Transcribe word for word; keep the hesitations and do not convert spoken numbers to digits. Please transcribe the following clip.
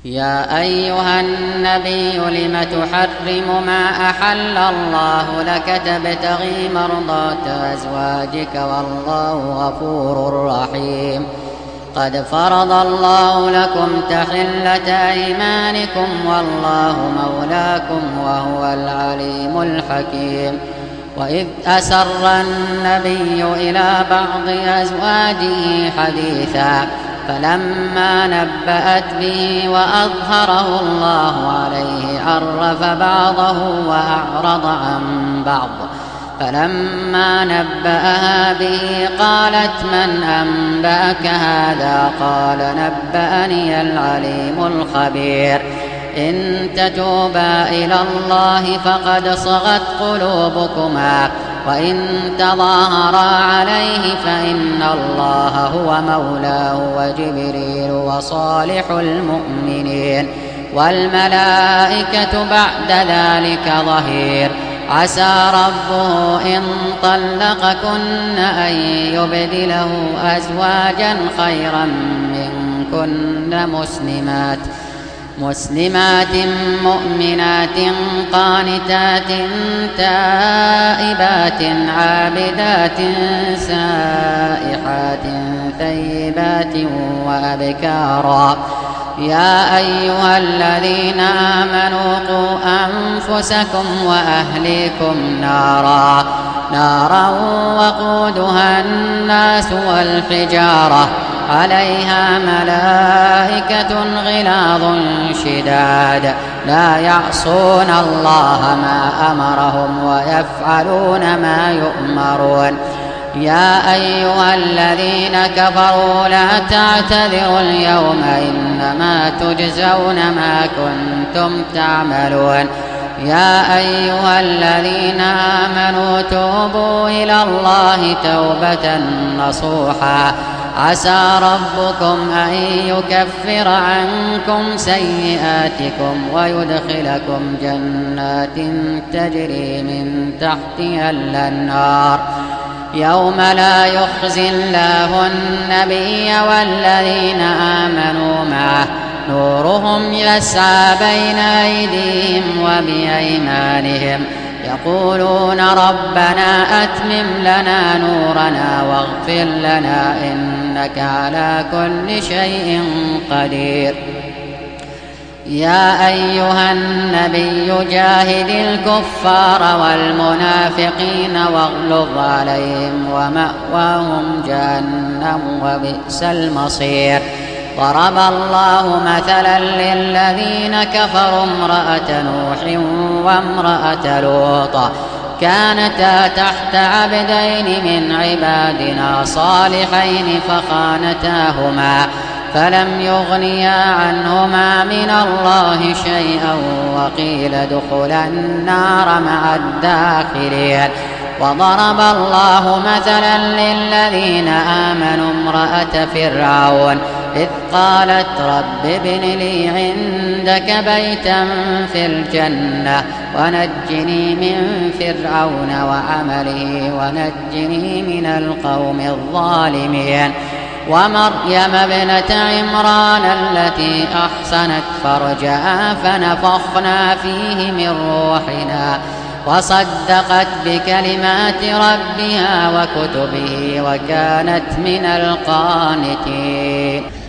يا أيها النبي لم تحرم ما أحل الله لك تبتغي مرضات أزواجك والله غفور رحيم. قد فرض الله لكم تحلة أيمانكم والله مولاكم وهو العليم الحكيم. وإذ أسر النبي إلى بعض أزواجه حديثا فلما نبأت به وأظهره الله عليه عرف بعضه وأعرض عن بعض. فلما نبأها به قالت من أنبأك هذا؟ قال نبأني العليم الخبير. إن تتوبا إلى الله فقد صغت قلوبكما وإن تظاهرا عليه فإن الله هو مولاه وجبريل وصالح المؤمنين والملائكة بعد ذلك ظهير. عسى ربه إن طلقكن أن يبدله أزواجا خيرا منكن مسلمات مسلمات مؤمنات قانتات تائبات عابدات سائحات ثيبات وأبكارا. يا أيها الذين آمنوا قوا أنفسكم وأهليكم نارا نارا وقودها الناس والحجارة عليها ملائكة غلاظ شداد لا يعصون الله ما أمرهم ويفعلون ما يؤمرون. يا أيها الذين كفروا لا تعتذروا اليوم إنما تجزون ما كنتم تعملون. يا أيها الذين آمنوا توبوا إلى الله توبة نصوحا عسى ربكم أن يكفر عنكم سيئاتكم ويدخلكم جنات تجري من تحتها الأنهار يوم لا يخزي الله النبي والذين آمنوا معه نورهم يسعى بين أيديهم وبأيمانهم يقولون ربنا أتمم لنا نورنا واغفر لنا إنك على كل شيء قدير. يا أيها النبي جاهد الكفار والمنافقين واغلظ عليهم ومأواهم جهنم وبئس المصير. ضرب الله مثلا للذين كفروا امرأة نوح وامرأة لوط كانتا تحت عبدين من عبادنا صالحين فخانتاهما فلم يغنيا عنهما من الله شيئا وقيل ادخلا النار مع الداخلين. وضرب الله مثلا للذين آمنوا امرأة فرعون إذ قالت رب ابن لي عندك بيتا في الجنة ونجني من فرعون وعمله ونجني من القوم الظالمين. ومريم ابنة عمران التي أحصنت فرجها فنفخنا فيه من روحنا وصدقت بكلمات ربها وكتبه وكانت من القانتين.